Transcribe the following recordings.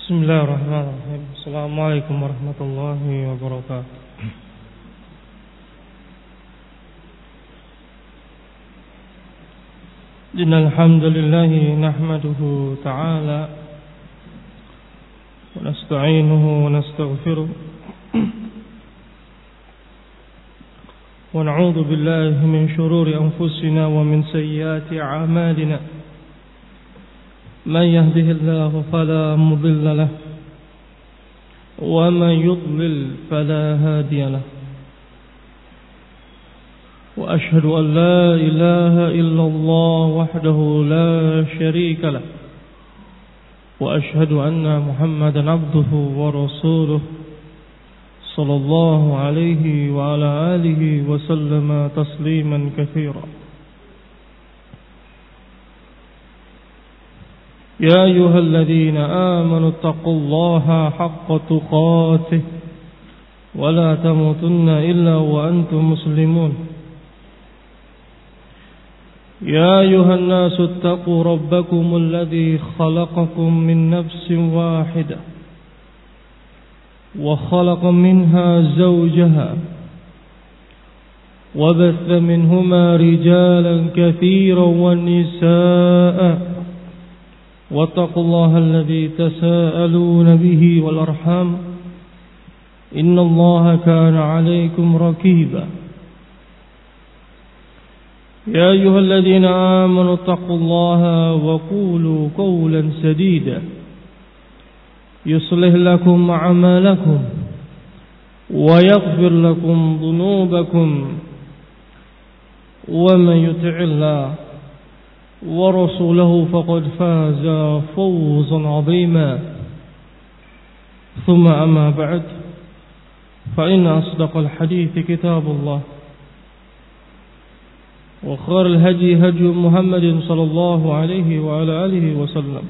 Bismillahirrahmanirrahim. Assalamualaikum warahmatullahi wabarakatuh. Innal hamdalillah nahmaduhu ta'ala wa nasta'inuhu wa nastaghfiruh wa na'udzu billahi min shururi anfusina wa min sayyiati a'malina. من يهده الله فلا مضل له ومن يضلل فلا هادي له وأشهد أن لا إله إلا الله وحده لا شريك له وأشهد أن محمدا عبده ورسوله صلى الله عليه وعلى آله وسلم تسليما كثيرا. يا أيها الذين آمنوا اتقوا الله حق تقاته ولا تموتن إلا وأنتم مسلمون. يا أيها الناس اتقوا ربكم الذي خلقكم من نفس واحدة وخلق منها زوجها وبث منهما رجالا كثيرا والنساء واتقوا الله الذي تساءلون به والأرحام إن الله كان عليكم رقيبا. يا أيها الذين آمنوا اتقوا الله وقولوا قولا سديدا يصلح لكم أعمالكم ويغفر لكم ذنوبكم ومن يطع الله ورسوله فقد فاز فوزا عظيما. ثم أما بعد فإن أصدق الحديث كتاب الله وخير الهدي هدي محمد صلى الله عليه وعلى آله وسلم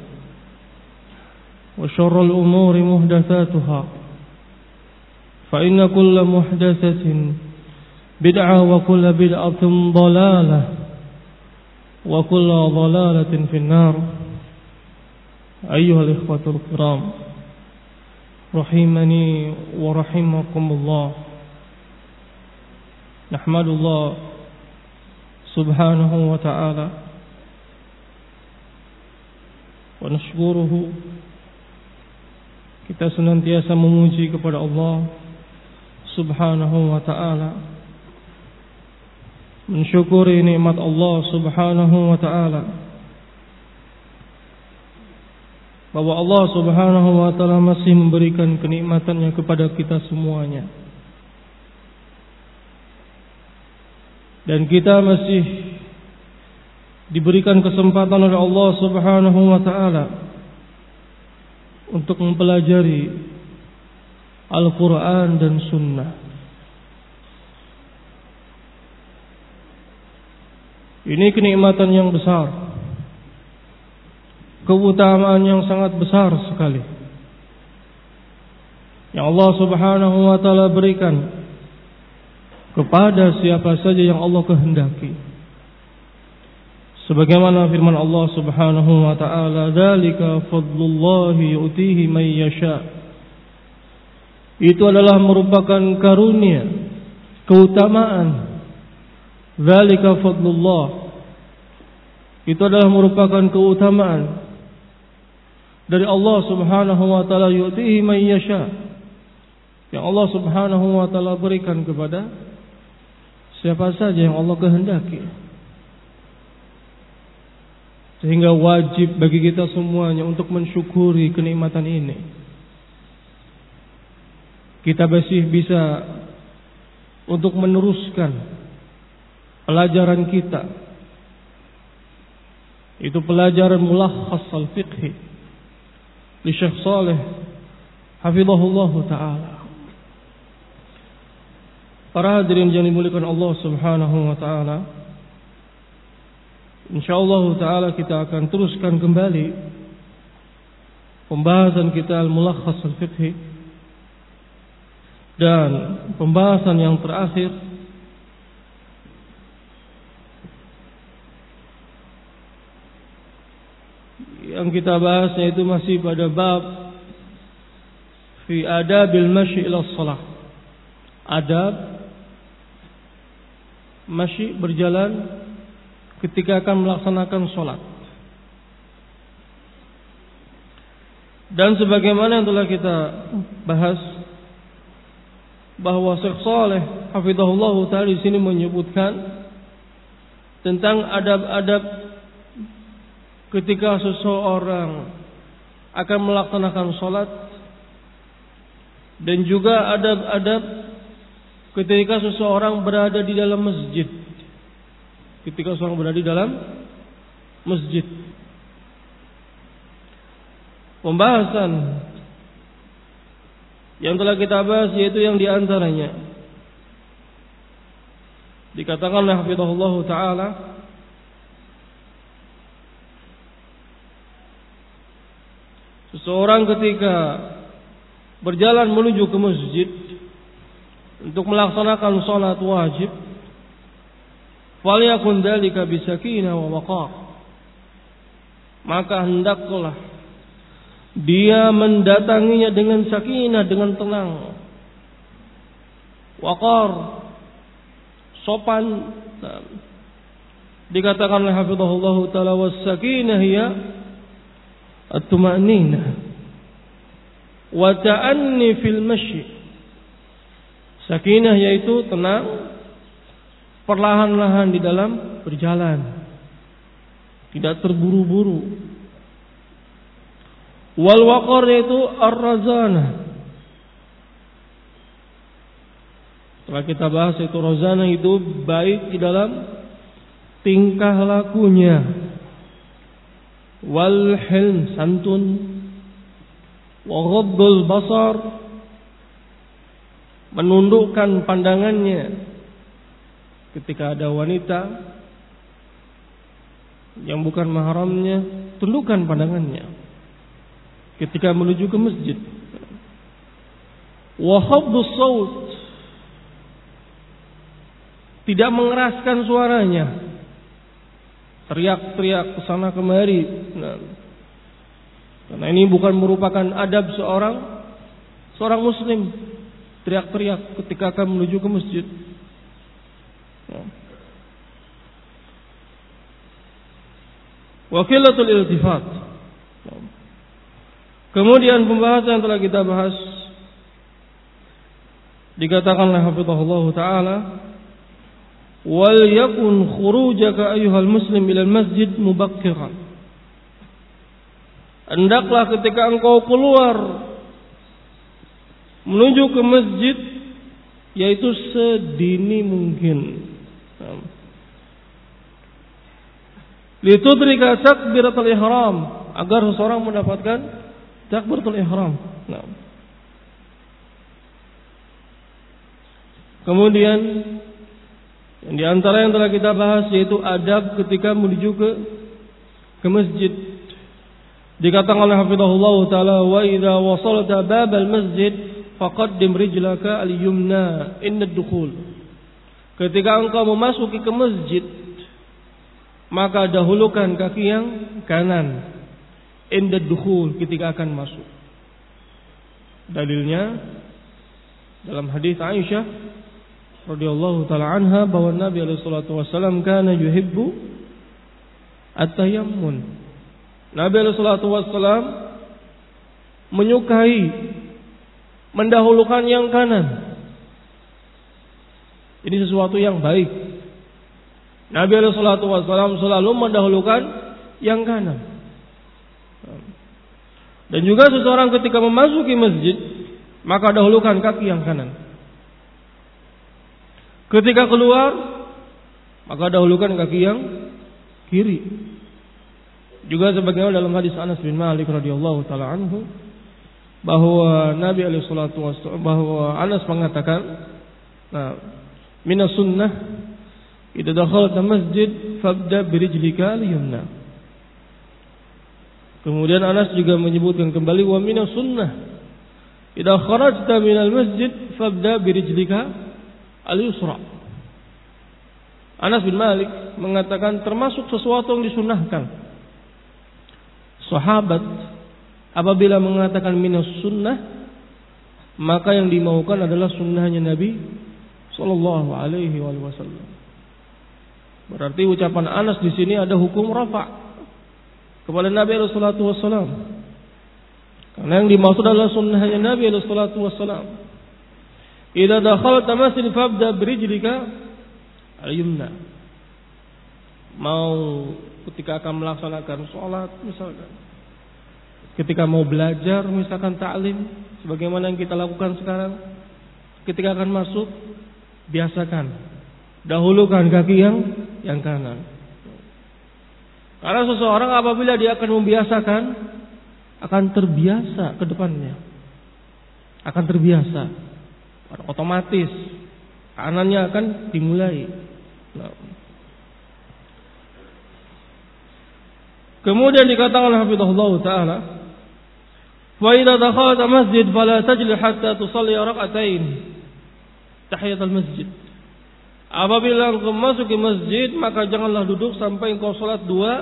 وشر الأمور محدثاتها فإن كل محدثة بدعة وكل بدعة ضلالة وكل ضلالة في النار. أيها الإخوة الكرام رحمني ورحمكم الله. نحمد الله سبحانه وتعالى ونشكره. Kita senantiasa memuji kepada Allah Subhanahu wa ta'ala, mensyukuri nikmat Allah Subhanahu wa ta'ala, bahwa Allah Subhanahu wa ta'ala masih memberikan kenikmatannya kepada kita semuanya, dan kita masih diberikan kesempatan oleh Allah Subhanahu wa ta'ala untuk mempelajari Al-Quran dan Sunnah. Ini kenikmatan yang besar, keutamaan yang sangat besar sekali yang Allah Subhanahu wa ta'ala berikan kepada siapa saja yang Allah kehendaki. Sebagaimana firman Allah Subhanahu wa ta'ala, "Dzalika fadlullahi yu'tihi may yasha." Itu adalah merupakan karunia, keutamaan. Dzalika fadlullah. Itu adalah merupakan keutamaan dari Allah Subhanahu wa ta'ala, yu'tihi may yasha, yang Allah Subhanahu wa ta'ala berikan kepada siapa saja yang Allah kehendaki. Sehingga wajib bagi kita semuanya untuk mensyukuri kenikmatan ini. Kita masih bisa untuk meneruskan pelajaran kita, itu pelajaran Mulakhas al-Fiqhi li Syekh Saleh hafizahullah ta'ala. Para hadirin yang dimuliakan Allah Subhanahu wa ta'ala, insyaallah ta'ala kita akan teruskan kembali pembahasan kita Al-Mulakhas al-Fiqhi, dan pembahasan yang terakhir yang kita bahasnya itu masih pada bab fi adabil masyi ila shalah. Adab masyi berjalan ketika akan melaksanakan sholat. Dan sebagaimana yang telah kita bahas bahwa Syekh Shalih hafizahullah taala di sini menyebutkan tentang adab-adab ketika seseorang akan melaksanakan sholat, dan juga adab-adab ketika seseorang berada di dalam masjid. Ketika seseorang berada di dalam masjid. Pembahasan yang telah kita bahas yaitu yang diantaranya dikatakan oleh hafizahullah taala seseorang ketika berjalan menuju ke masjid untuk melaksanakan salat wajib, falyakun dzalika bisakinah wa waqar, maka hendaklah dia mendatanginya dengan sakinah, dengan tenang, waqar, sopan. Dikatakan oleh hafizahullah taala was-sakinah hiya at-tuma'ninah wa ta'anni fil masyi. Sakinah yaitu tenang, perlahan-lahan di dalam berjalan, tidak terburu-buru. Wal waqar yaitu ar-razanah. Setelah kita bahas itu razanah itu baik di dalam tingkah lakunya. Wal hilm, santun. Wa ghaddul basar, menundukkan pandangannya ketika ada wanita yang bukan mahramnya, tundukkan pandangannya ketika menuju ke masjid. Wa khafdus saut, tidak mengeraskan suaranya, teriak-teriak ke sana kemari. Karena ini bukan merupakan adab seorang muslim, teriak-teriak ketika akan menuju ke masjid. Wa qillatul iltifat. Kemudian pembahasan yang telah kita bahas dikatakan oleh hafizahullah taala, wal yakun khurujaka ayyuhal muslim ila al-masjid mubakkiran. Hendaklah ketika engkau keluar menuju ke masjid yaitu sedini mungkin. Litudrika takbiratul ihram, agar seseorang mendapatkan takbiratul ihram. Kemudian yang di antara yang telah kita bahas yaitu adab ketika menuju ke masjid. Dikatakan oleh hafizahullah taala, wa idza wasalta babal masjid faqaddim rijlaka al-yumna inda ad-dukhul. Ketika engkau memasuki ke masjid, maka dahulukan kaki yang kanan inda ad-dukhul, ketika akan masuk. Dalilnya dalam hadis Aisyah radhiyallahu taala anha bahwa Nabi alaihi salatu wasallam kana yuhibbu at-tayammun. Nabi alaihi salatu wasallam menyukai mendahulukan yang kanan. Ini sesuatu yang baik. Nabi alaihi salatu wasallam selalu mendahulukan yang kanan. Dan juga seseorang ketika memasuki masjid, maka dahulukan kaki yang kanan. Ketika keluar, maka dahulukan kaki yang kiri. Juga sebagaimana dalam hadis Anas bin Malik radhiyallahu taala anhu bahwa Nabi alaihi salatu wasallam, bahwa Anas mengatakan, minas sunnah idza dakhalta masjid fabda birijlika al-yumna. Kemudian Anas juga menyebutkan kembali, wa minas sunnah idza kharajta minal masjid fabda birijlika al-yusra. Anas bin Malik mengatakan termasuk sesuatu yang disunnahkan. Sahabat apabila mengatakan minas sunnah, maka yang dimaukan adalah sunnahnya Nabi sallallahu alaihi wasallam. Berarti ucapan Anas di sini ada hukum rafa' kepada Nabi sallallahu alaihi wasallam. Karena yang dimaksud adalah sunnahnya Nabi sallallahu alaihi wasallam. Idza dakhalta masjid fabda birijlika al-yumna. Mau ketika akan melaksanakan sholat misalkan, ketika mau belajar misalkan ta'lim sebagaimana yang kita lakukan sekarang, ketika akan masuk biasakan dahulukan kaki yang kanan. Karena seseorang apabila dia akan membiasakan akan terbiasa ke depannya, akan terbiasa, otomatis kanannya akan dimulai. Kemudian dikatakan hafizahullah taala, "Wa idza dakhalta masjid fala tajlis hatta tusalli rak'atain tahiyatul masjid." Apabila engkau masuk ke masjid, maka janganlah duduk sampai engkau salat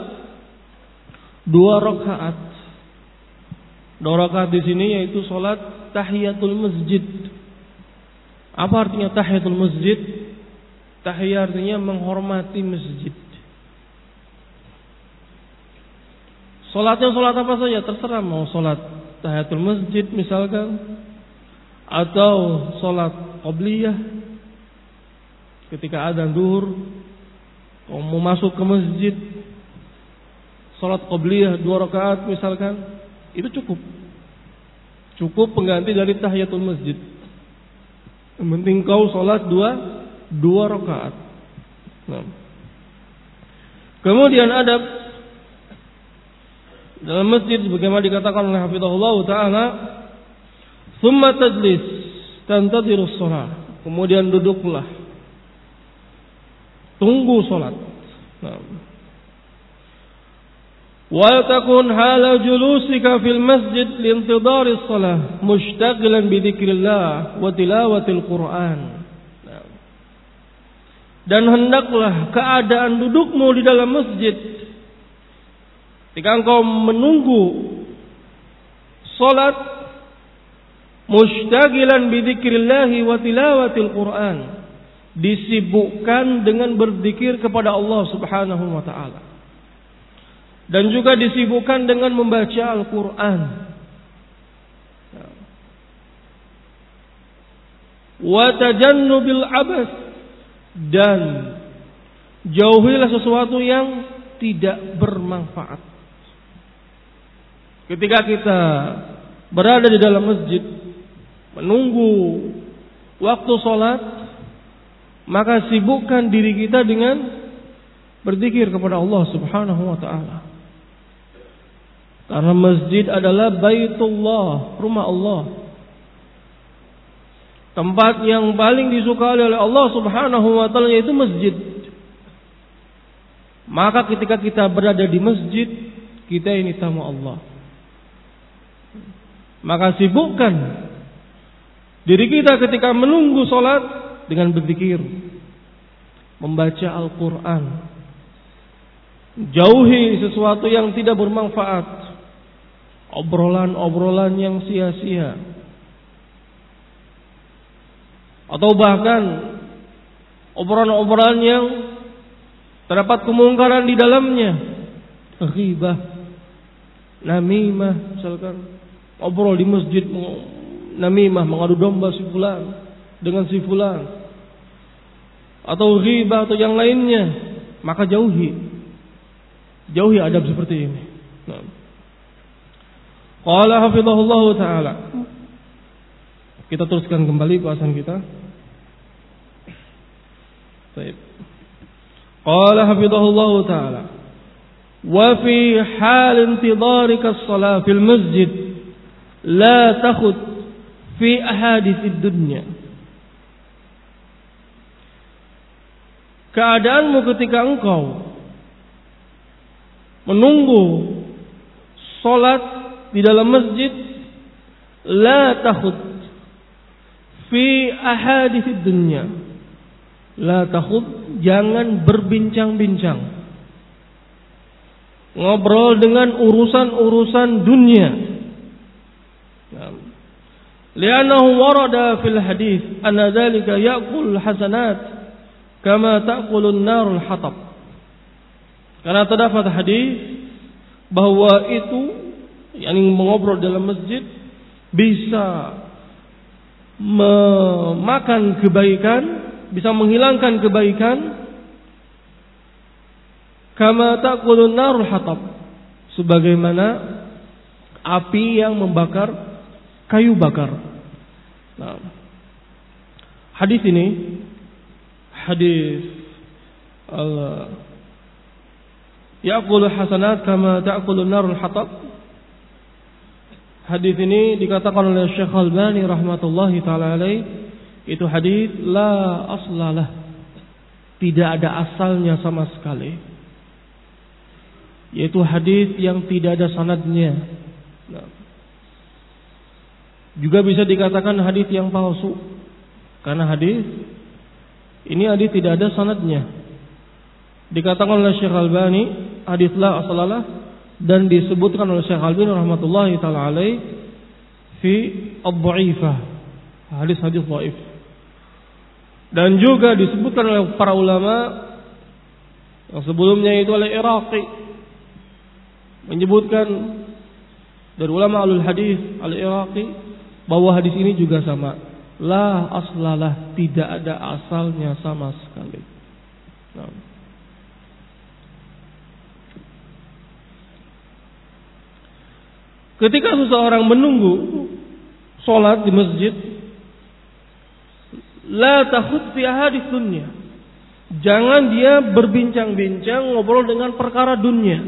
dua rakaat. Dua rakaat di sini yaitu salat tahiyatul masjid. Apa artinya tahiyatul masjid? Tahiyat artinya menghormati masjid. Salatnya salat apa saja terserah, mau salat tahiyatul masjid misalkan, atau salat qabliyah ketika adzan zuhur, mau masuk ke masjid salat qabliyah 2 rakaat misalkan, itu cukup pengganti dari tahiyatul masjid. Yang penting kau salat 2 rakaat. Nah. Kemudian adab dalam masjid bagaimana dikatakan oleh hafizahullah taala, "Tsumma tajlis tantadhirus shalah." Kemudian duduklah, tunggu salat. Nah. Wa takun hala julusika fil masjid liintidaris shalah mushtaghilan bi dzikrillah wa tilawatil Qur'an. Nah. Dan hendaklah keadaan dudukmu di dalam masjid ketika engkau menunggu salat mushtaghilan bi dzikrillah wa tilawatil Qur'an, disibukkan dengan berzikir kepada Allah Subhanahu wa taala, dan juga disibukkan dengan membaca Al-Qur'an. Wa tajannubil abas, dan jauhilah sesuatu yang tidak bermanfaat. Ketika kita berada di dalam masjid menunggu waktu sholat, maka sibukkan diri kita dengan berzikir kepada Allah Subhanahu wa taala. Karena masjid adalah baitullah, rumah Allah, tempat yang paling disukai oleh Allah Subhanahu wa taala yaitu masjid. Maka ketika kita berada di masjid, kita ini tamu Allah. Maka sibukkan diri kita ketika menunggu sholat dengan berzikir, membaca Al-Quran. Jauhi sesuatu yang tidak bermanfaat, obrolan-obrolan yang sia-sia, atau bahkan obrolan-obrolan yang terdapat kemungkaran di dalamnya, ghibah, namimah misalkan. Obrol di masjid, namimah, mengadu domba si fulan dengan si fulan, atau ghibah atau yang lainnya, maka jauhi adab seperti ini. Nah. Qala hafizahullah taala. Kita teruskan kembali bahasan kita. Baik. Qala hafizahullah taala, wa fi hal intidarika as-salah fil masjid la takhud fi ahaditsid dunya. Keadaanmu ketika engkau menunggu salat di dalam masjid, la takhud fi ahaditsid dunya. La takhud, jangan berbincang-bincang, ngobrol dengan urusan-urusan dunia. Li'annahu warada fil hadis anna dzalika ya'kul hasanat kama ta'kulun narul hatab. Karena terdapat hadis bahwa itu yang mengobrol dalam masjid bisa memakan kebaikan, bisa menghilangkan kebaikan, kama ta'kulun narul hatab, sebagaimana api yang membakar kayu bakar. Nah, hadis ini hadis ya'kulu hasanat kama ta'kulun narul hatab. Hadis ini dikatakan oleh Syekh Al-Albani rahmatullahi taala alaih, itu hadis la aslalah, tidak ada asalnya sama sekali. Yaitu hadis yang tidak ada sanadnya. Nah, juga bisa dikatakan hadis yang palsu, karena hadis ini hadis tidak ada sanadnya. Dikatakan oleh Syekh Al-Albani hadis la aslalah, dan disebutkan oleh Syekh Al-Albani rahmatullahi taala alaih fi ad-dha'ifah, hadis-hadis dhaif. Dan juga disebutkan oleh para ulama yang sebelumnya itu oleh Iraqi, menyebutkan dari ulama alul hadis al-Iraqi bahwa hadis ini juga sama, la aslalah, tidak ada asalnya sama sekali. Nah, ketika seseorang menunggu sholat di masjid, la takhud fi ahadits dunya, jangan dia berbincang-bincang, ngobrol dengan perkara dunia,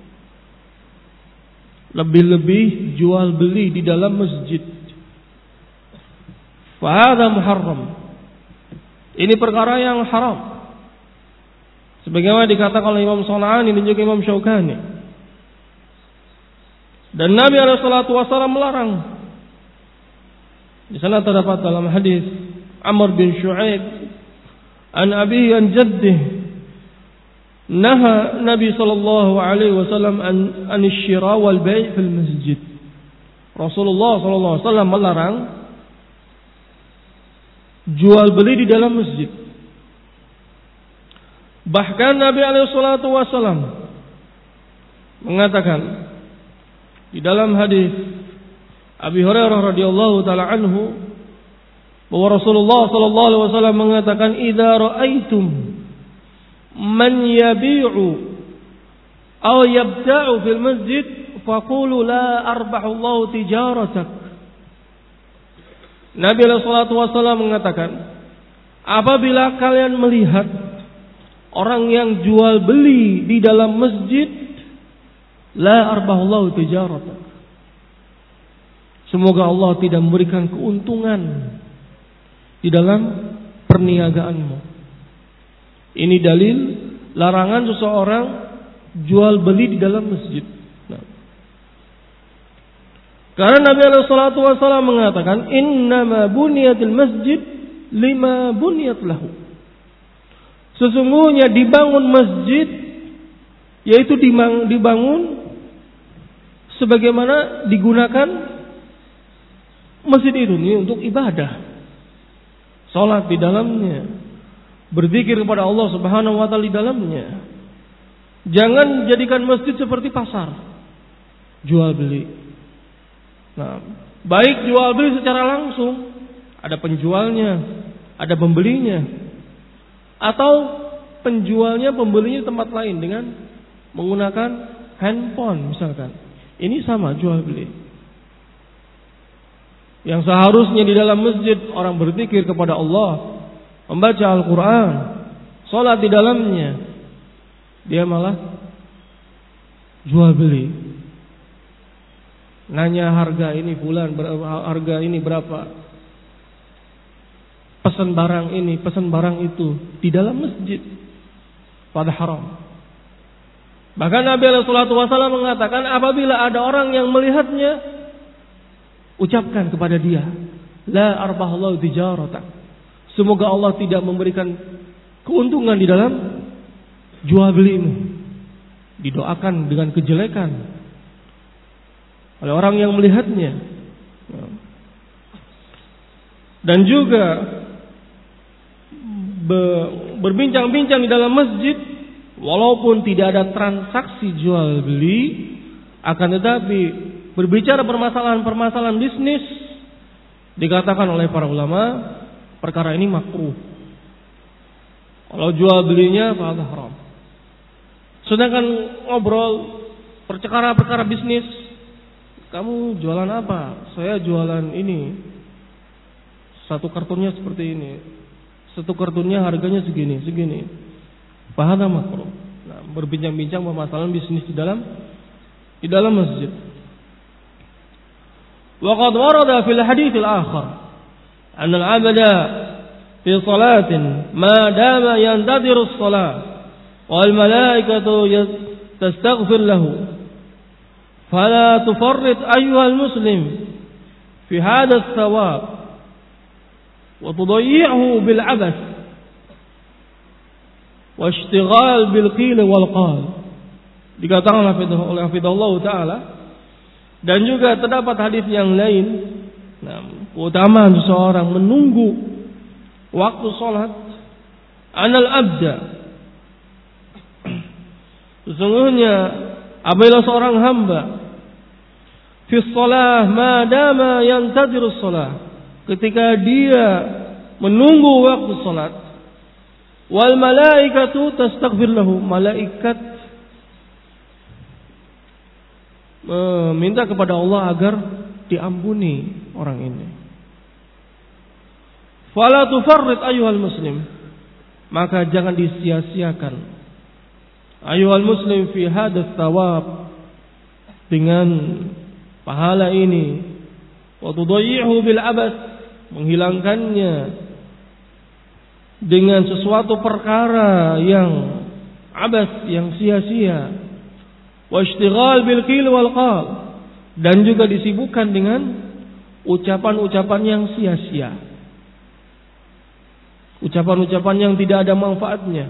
lebih-lebih jual beli di dalam masjid. Fa hadza muharram, ini perkara yang haram, sebagaimana dikatakan oleh Imam Shana'ani dan juga Imam Syaukani. Dan Nabi alaihissalatu wassalam melarang. Di sana terdapat dalam hadis Amr bin Shu'aib an abihi an jaddih, naha Nabi sallallahu alaihi wasallam an syira wal bai' fil masjid. Rasulullah sallallahu alaihi wasallam melarang jual beli di dalam masjid. Bahkan Nabi alaihissalatu wassalam mengatakan di dalam hadis Abi Hurairah radhiyallahu taala anhu bahwa Rasulullah sallallahu alaihi wasallam mengatakan, "Idza ra'aitum man yabi'u aw yabta'u fil masjid faqulu la arbahu Allah tijaratak." Nabi sallallahu alaihi wasallam mengatakan, apabila kalian melihat orang yang jual beli di dalam masjid, la arbahullahu tijaratak, semoga Allah tidak memberikan keuntungan di dalam perniagaanmu. Ini dalil larangan seseorang jual beli di dalam masjid. Nah, karena Nabi sallallahu alaihi wasallam mengatakan, innama bunyatil masjid lima bunyat lahu, sesungguhnya dibangun masjid, yaitu dibangun sebagaimana digunakan masjid itu ini untuk ibadah, salat di dalamnya, berzikir kepada Allah Subhanahu wa taala di dalamnya. Jangan jadikan masjid seperti pasar, jual beli. Nah, baik jual beli secara langsung, ada penjualnya, ada pembelinya, atau penjualnya pembelinya tempat lain dengan menggunakan handphone misalkan. Ini sama jual beli. Yang seharusnya di dalam masjid orang berzikir kepada Allah, membaca Al-Quran, sholat di dalamnya, dia malah jual beli. Nanya harga ini bulan, harga ini berapa, pesan barang ini, pesan barang itu di dalam masjid, pada haram. Bahkan Nabi sallallahu alaihi wasallam mengatakan, apabila ada orang yang melihatnya, ucapkan kepada dia, la arbahallahu tijaratak, semoga Allah tidak memberikan keuntungan di dalam jual belimu. Didoakan dengan kejelekan oleh orang yang melihatnya. dan juga berbincang-bincang di dalam masjid, walaupun tidak ada transaksi jual beli, akan tetapi berbicara permasalahan-permasalahan bisnis, dikatakan oleh para ulama perkara ini makruh. Kalau jual belinya fahadah haram. Sedangkan ngobrol perkara bisnis, kamu jualan apa? Saya jualan ini. Satu kartunnya seperti ini. Satu kartunnya harganya segini. Fahadah makruh. Nah, berbincang-bincang permasalahan bisnis di dalam masjid. Wa qad warada fil hadits al-akhar anna al-'abda fi salatin ma dama yantadiru as-salah wal malaikatu tastaghfir lahu fala tufarrit ayyuhal muslim fi hadha ath-thawab wa tudayyi'hu bil 'abath wa ishtighal bil qil wal qal. Dikatakan oleh hafizahullah taala, dan juga terdapat hadis yang lain, keutamaan seseorang menunggu waktu salat. Anal abda, sesungguhnya apabila seorang hamba fi shalah ma dama yantadiru shalah, ketika dia menunggu waktu salat, wal malaikatu tastaghfir lahu, malaikat meminta kepada Allah agar diampuni orang ini. Fala tufarrit ayyuhal muslim, maka jangan disia-siakan ayyuhal muslim fi hadzal thawab, dengan pahala ini, wa tudayyi'hu bil abas, menghilangkannya dengan sesuatu perkara yang abas, yang sia-sia. Wa ishtighal bil qil wal qal, dan juga disibukkan dengan ucapan-ucapan yang sia-sia, ucapan-ucapan yang tidak ada manfaatnya.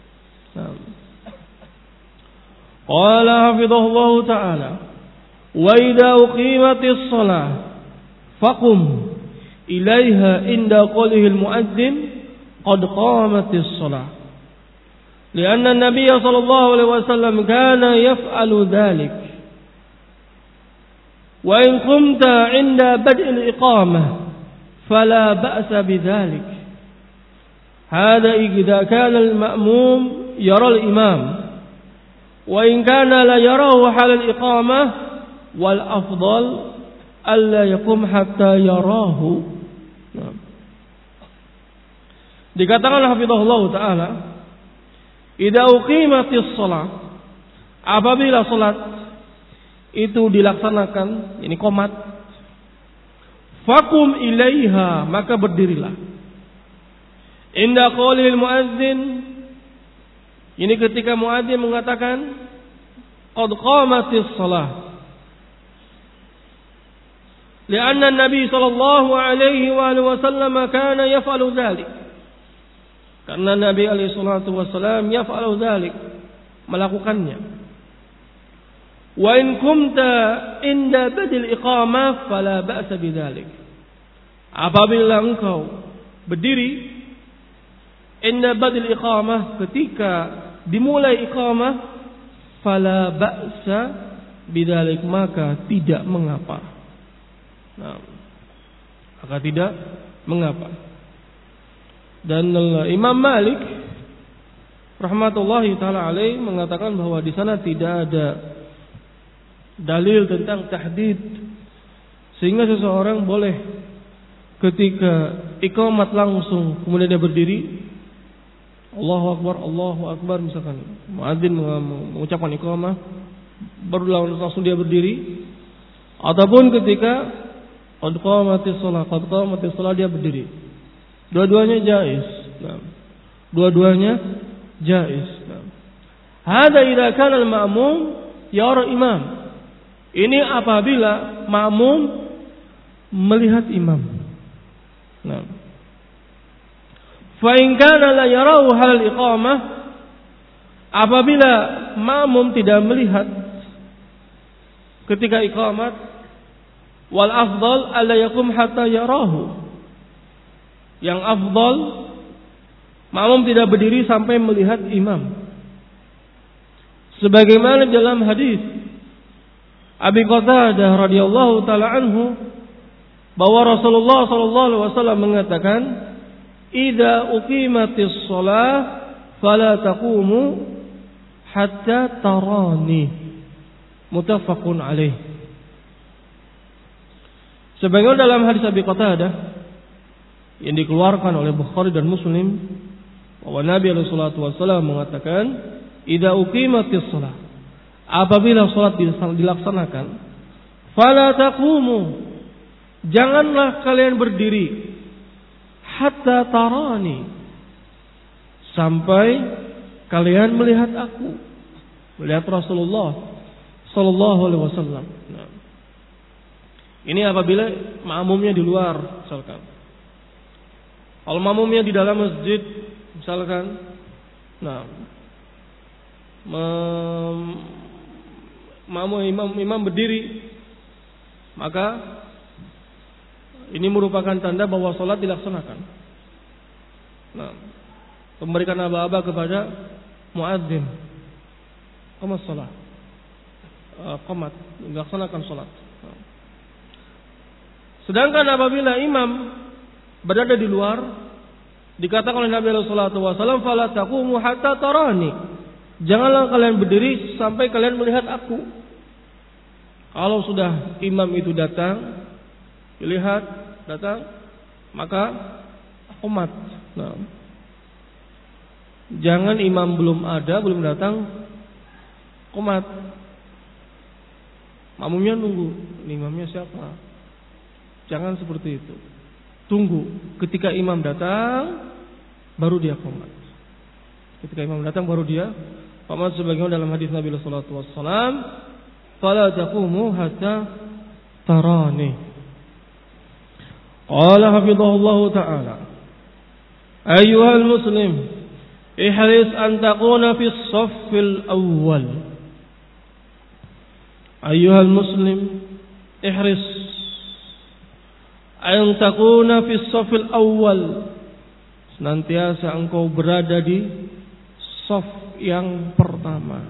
Qala hafizahullah ta'ala, wa idza uqimatis shalah faqum ilaiha inda qawlihi al muadzin qad qamatis shalah. لأن النبي صلى الله عليه وسلم كان يفعل ذلك وإن قمت عند بدء الإقامة فلا بأس بذلك. هذا إذا كان المأموم يرى الإمام، وإن كان لا يراه حال الإقامة، والأفضل ألا يقوم حتى يراه. Dikatakan hafizahullah ta'ala, idza uqimatis shalah, apabila salat itu dilaksanakan, ini qomat, faqum ilaiha, maka berdirilah. Inda qaulil muadzin, ini ketika muadzin mengatakan qad qamatis shalah. Lianna Nabi sallallahu alaihi wa sallam kana yaf'alu dzalik. Karena Nabi alaihi salatu wasallam yaf'alu dzalik, melakukannya. Wa in kumta inda badil iqamah fala ba'sa bidzalik. Apabila engkau berdiri inda badil iqamah, ketika dimulai iqamah, fala ba'sa bidzalik, maka tidak mengapa. Maka tidak mengapa. Dan Imam Malik rahmatullahi taala alaih mengatakan bahwa di sana tidak ada dalil tentang tahdid, sehingga seseorang boleh ketika iqamat langsung kemudian dia berdiri, Allahu Akbar misalkan muadzin mengucapkan iqamah baru langsung dia berdiri, ataupun ketika qad qamatis shalah dia berdiri. Dua-duanya jaiz. Dua-duanya jaiz. Hada idza kana al-ma'mum yara imam. Ini apabila makmum melihat imam. Fa in kana la yarahu halal iqamah, apabila makmum tidak melihat ketika iqamat, wal afdal alla yakum hatta yarahu. yang afdal, makmum tidak berdiri sampai melihat imam. Sebagaimana dalam hadis Abi Qatadah radhiyallahu taala anhu bahwa Rasulullah sallallahu alaihi wasallam mengatakan, "Idza uqimatis shalah fala taqumu hatta tarani." Muttafaqun alaih. Sebagaimana dalam hadis Abi Qatadah yang dikeluarkan oleh Bukhari dan Muslim bahwa Nabi alaihi salatu wasallam mengatakan, "Idza uqimatis shalah," apabila salat dilaksanakan, "fala taqumu," janganlah kalian berdiri, "hatta tarani," sampai kalian melihat aku, melihat Rasulullah sallallahu alaihi wasallam. Nah, ini apabila makmumnya di luar, misalkan. Kalau makmumnya di dalam masjid, misalkan, nah, imam berdiri, maka ini merupakan tanda bahwa sholat dilaksanakan. Nah, memberikan aba-aba kepada muadzin, qamat sholat, qamat, dilaksanakan sholat. Sedangkan apabila imam berada di luar, dikatakan oleh Nabi sallallahu alaihi wasallam, "Fala taqumu hatta tarani." Janganlah kalian berdiri sampai kalian melihat aku. Kalau sudah imam itu datang, maka qomat. Nah, jangan imam belum datang, qomat. Makmumnya nunggu, imamnya siapa? Jangan seperti itu. Tunggu, ketika imam datang baru dia qomat. Ketika imam datang baru dia qomat, sebagaimana dalam hadis Nabi sallallahu alaihi wasallam, "Fala taqumu hatta tarani." Qala hafizahullah ta'ala, "Ayyuhal muslim, ihris an taquna fi as-saffil awwal." Ayyuhal muslim, ihris an taquna fi as-saffil awwal. Senantiasa engkau berada di shaf yang pertama.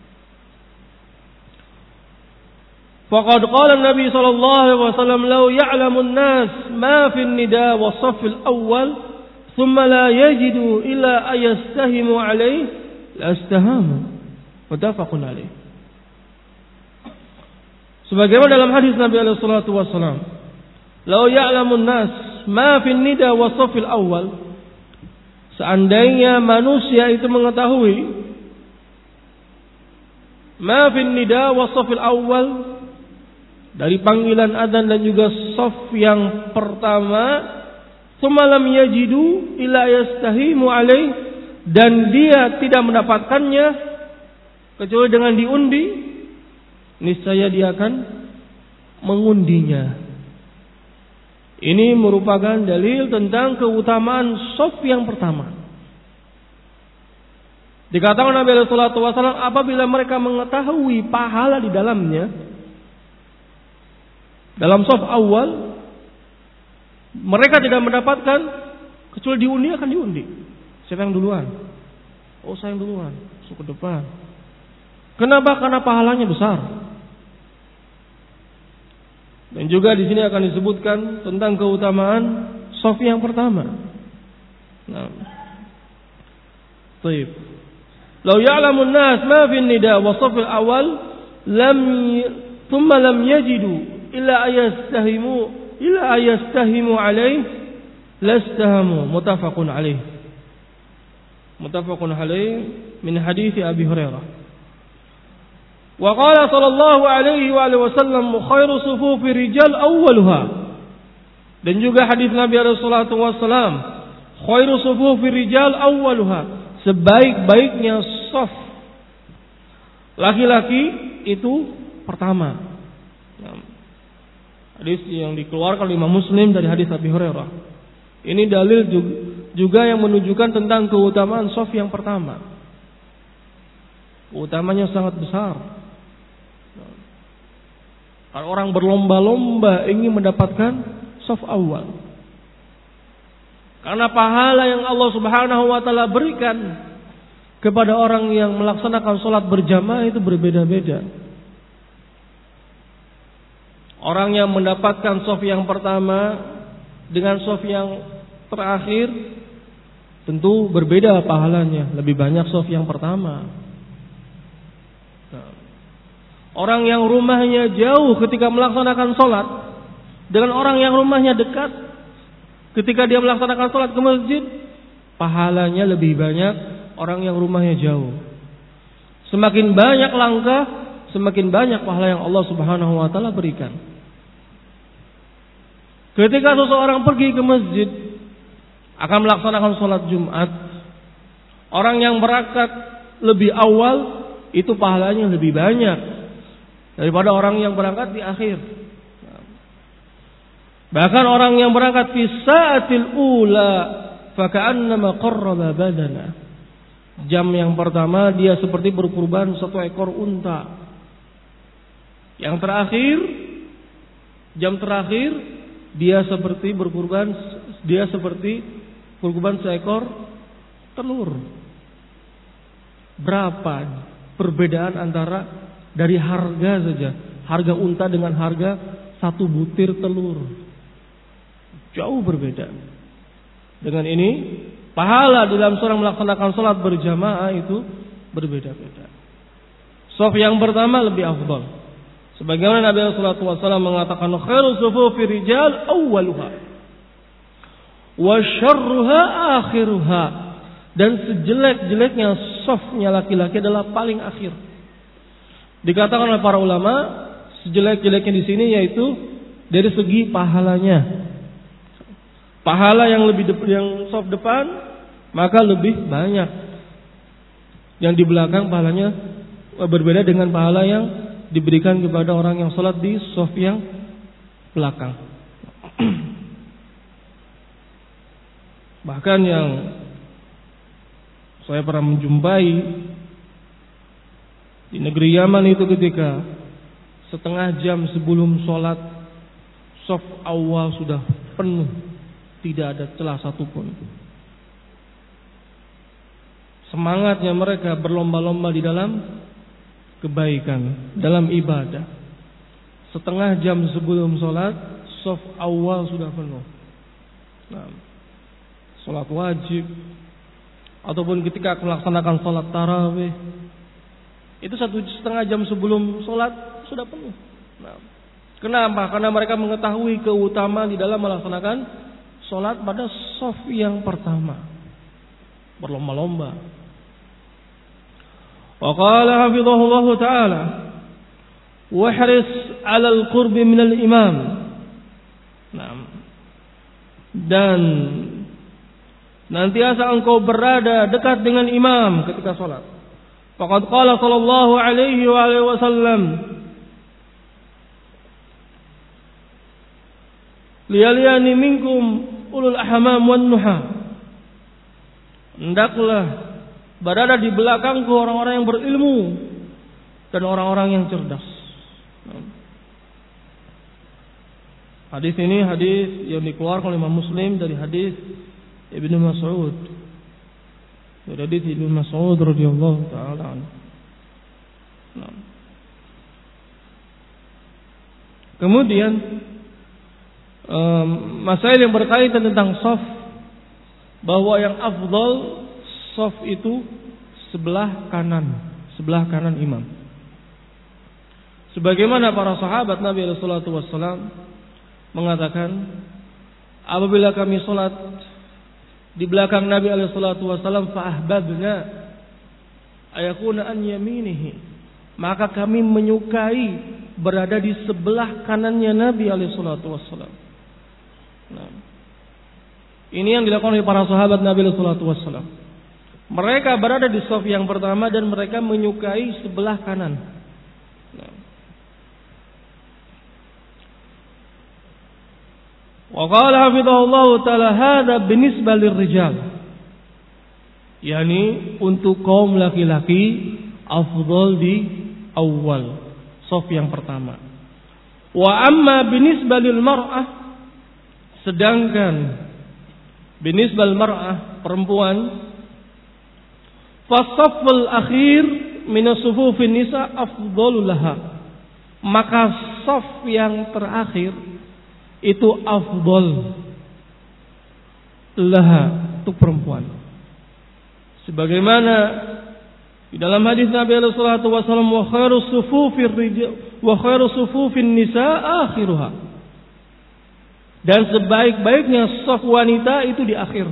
Faqad qala Nabi sallallahu alaihi wasallam, "Law ya'lamu an-nas ma fi an-nida wa as-saff al-awwal, thumma la yajidu illa ayastahimu alayhi, lastahamu." Muttafaqun alaih. Sebagaimana dalam hadis Nabi alaihi salatu wasallam, "Law ya'lamu an-nas ma fi an-nida wa as-saff al-awwal," seandainya manusia itu mengetahui ma fi an-nida wa as-saff al-awwal, dari panggilan adzan dan juga shaf yang pertama, "Tsumma lam yajidu illa yastahimu alaih," dan dia tidak mendapatkannya kecuali dengan diundi, niscaya dia akan mengundinya. Ini merupakan dalil tentang keutamaan shaf yang pertama. Dikatakan Nabi sallallahu alaihi wasallam, apabila mereka mengetahui pahala di dalamnya, dalam shaf awal, mereka tidak mendapatkan kecuali diundi, akan diundi. Siapa yang duluan? Oh, saya yang duluan, masuk ke depan. Kenapa? Karena pahalanya besar. Dan juga di sini akan disebutkan tentang keutamaan shaf yang pertama. Nah, baik. Lau ya'lamun nas ma fi nida wa shaf al-awwal thumma lam yajidu illa ayastahimu alaih, lastahamu. Muttafaqun alaih. Muttafaqun alaih min hadits Abi Hurairah. Wa qala sallallahu alaihi wa alihi wasallam, "Khairu sufufi rijal awwaluha." Dan juga hadis Nabi alaihi salatu wasallam, "Khairu sufufi rijal awwaluha." Sebaik-baiknya shaf laki-laki itu pertama. Hadis yang dikeluarkan oleh Imam Muslim dari hadis Abi Hurairah. Ini dalil juga yang menunjukkan tentang keutamaan shaf yang pertama. Keutamanya sangat besar. Kalau orang berlomba-lomba ingin mendapatkan shaf awal, Karena pahala yang Allah Subhanahu wa taala berikan kepada orang yang melaksanakan sholat berjamaah itu berbeda-beda. Orang yang mendapatkan shaf yang pertama dengan shaf yang terakhir tentu berbeda pahalanya, lebih banyak shaf yang pertama. Orang yang rumahnya jauh ketika melaksanakan sholat dengan orang yang rumahnya dekat ketika dia melaksanakan sholat ke masjid, pahalanya lebih banyak orang yang rumahnya jauh. Semakin banyak langkah, semakin banyak pahala yang Allah Subhanahu wa taala berikan. Ketika seseorang pergi ke masjid akan melaksanakan sholat Jumat, orang yang berangkat lebih awal itu pahalanya lebih banyak daripada orang yang berangkat di akhir. Bahkan orang yang berangkat fi sa'atil ula faka'annama qarraba badana. Jam yang pertama dia seperti berkurban satu ekor unta. Yang terakhir, jam terakhir dia seperti berkurban seekor telur. Berapa perbedaan antara dari harga saja, harga unta dengan harga satu butir telur? Jauh berbeda. Dengan ini, pahala di dalam seorang melaksanakan sholat berjamaah itu berbeda-beda. Shaf yang pertama lebih afdal. Sebagaimana Nabi sallallahu alaihi wasallam mengatakan, khairu sufufi rijal awwaluha wa syarruha akhiruha. Dan sejelek-jeleknya shafnya laki-laki adalah paling akhir. Dikatakan oleh para ulama, sejelek-jeleknya di sini yaitu dari segi pahalanya. Pahala yang yang shaf depan maka lebih banyak. Yang di belakang pahalanya berbeda dengan pahala yang diberikan kepada orang yang sholat di shaf yang belakang. Bahkan yang saya pernah menjumpai di negeri Yaman itu ketika setengah jam sebelum sholat shaf awal sudah penuh, tidak ada celah satupun. Semangatnya mereka berlomba-lomba di dalam kebaikan, dalam ibadah. Setengah jam sebelum sholat, shaf awal sudah penuh. Nah, sholat wajib ataupun ketika melaksanakan sholat tarawih, itu 1,5 jam sebelum sholat sudah penuh. Nah, kenapa? Karena mereka mengetahui keutamaan di dalam melaksanakan sholat pada shaf yang pertama. Berlomba-lomba. Wa qala hafizahullah ta'ala, wahris 'ala al-qurbi min al-imam. Nah, dan nantiasa engkau berada dekat dengan imam ketika sholat. Faqad qala sallallahu alaihi wa alihi wasallam, liyaliyani minkum ulul ahmam wan nuha. Hendaklah berada di belakangku orang-orang yang berilmu dan orang-orang yang cerdas. Hadis ini hadis yang dikeluarkan oleh Imam Muslim dari hadis Ibnu Mas'ud. Dari hadis Ibnu Mas'ud radhiyallahu taala anhu. Kemudian masail yang berkaitan tentang shaf, bahwa yang afdal shaf itu sebelah kanan imam. Sebagaimana para sahabat Nabi sallallahu alaihi wasallam mengatakan, apabila kami salat di belakang Nabi sallallahu alaihi wasallam, fa ahbabna ayakuna an yaminihi, maka kami menyukai berada di sebelah kanannya Nabi sallallahu alaihi wasallam. Nah, ini yang dilakukan oleh para sahabat Nabi sallallahu alaihi wasallam. Mereka berada di shaf yang pertama dan mereka menyukai sebelah kanan. Nah, wa qala hafizahullah ta'ala hadza binisbah lirrijal, yakni untuk kaum laki-laki afdal di awal shaf yang pertama. Wa amma binisbah lil mar'ah, sedangkan binisbal mar'ah, perempuan, fasaful akhir minas sufufin nisa afdhalu laha, maka saf yang terakhir itu afdal laha, untuk perempuan. Sebagaimana di dalam hadis Nabi sallallahu alaihi wasallam, wa khairus sufufir rijal wa khairus sufufin nisa akhiruha, dan sebaik-baiknya saf wanita itu di akhir.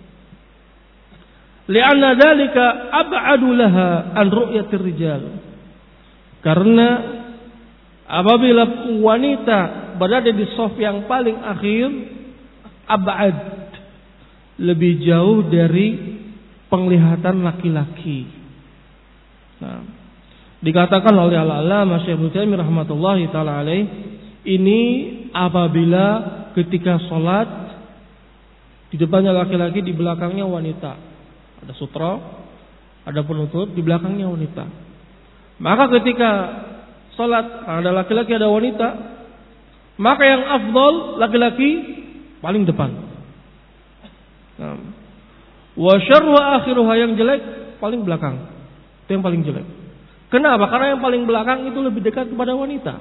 Li'anna dzalika ab'adu laha an ru'yatir rijal, karena apabila wanita berada di saf yang paling akhir, ab'ad, lebih jauh dari penglihatan laki-laki. Nah, dikatakan oleh Al-Allamah Syekh Utsaimin rahmatullahi taala alaih, ini apabila ketika sholat di depannya laki-laki, di belakangnya wanita, ada sutra, ada penutup, di belakangnya wanita. Maka ketika sholat ada laki-laki, ada wanita, maka yang afdal laki-laki paling depan. Nah, wa syarru akhiruha, yang jelek paling belakang. Itu yang paling jelek. Kenapa? Karena yang paling belakang itu lebih dekat kepada wanita.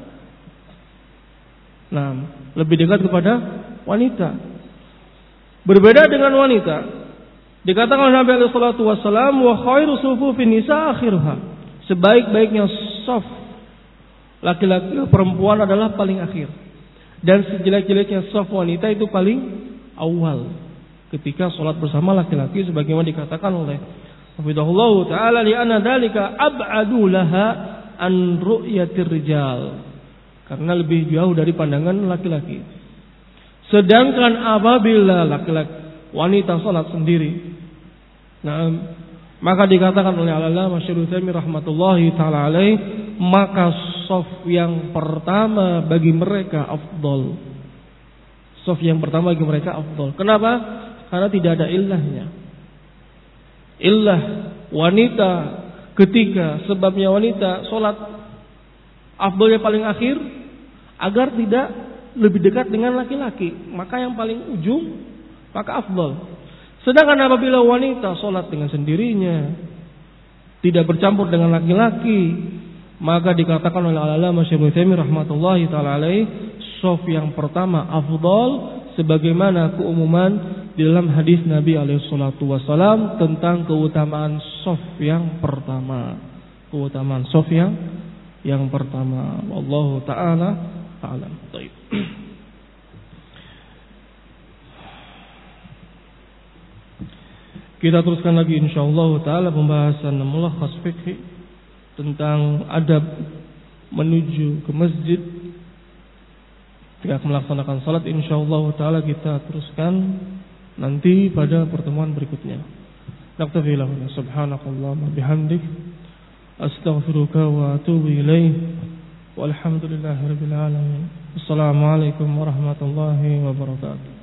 Nah, lebih dekat kepada wanita. Berbeda dengan wanita. Dikatakan oleh Nabi sallallahu alaihi wasallam, wa khairu sufufin nisa akhiruha, sebaik-baiknya saf laki-laki perempuan adalah paling akhir, dan sejelek-jeleknya saf wanita itu paling awal ketika sholat bersama laki-laki, sebagaimana dikatakan oleh hafizahullah taala, li anna dzalika ab'adu laha an ru'yatir rijal, karena lebih jauh dari pandangan laki-laki. Sedangkan apabila laki-laki wanita sholat sendiri, nah, maka dikatakan oleh Al-Allamah Syekh Utsaimin rahmatullahi taala alaih, maka shaf yang pertama bagi mereka afdal. Shaf yang pertama bagi mereka afdal. Kenapa? Karena tidak ada illahnya. Illah wanita ketika sebabnya wanita sholat afdalnya paling akhir, agar tidak lebih dekat dengan laki-laki, maka yang paling ujung maka afdal. Sedangkan apabila wanita sholat dengan sendirinya, tidak bercampur dengan laki-laki, maka dikatakan oleh Al-Allamah Syekh Utsaimin rahmatullahi taala alaih, shaf yang pertama afdal, sebagaimana keumuman di dalam hadis Nabi alaihi salatu wasallam tentang keutamaan shaf yang pertama. Keutamaan shaf yang pertama. Wallahu taala a'lam. Baik. Kita teruskan lagi insyaallah taala pembahasan mulakhas fikih tentang adab menuju ke masjid ketika melaksanakan salat. Insyaallah taala kita teruskan nanti pada pertemuan berikutnya. Naktafi lahu subhanakallahumma bihamdik astaghfiruka wa atubu ilaik. Walhamdulillahirabbil alamin. Assalamualaikum warahmatullahi wabarakatuh.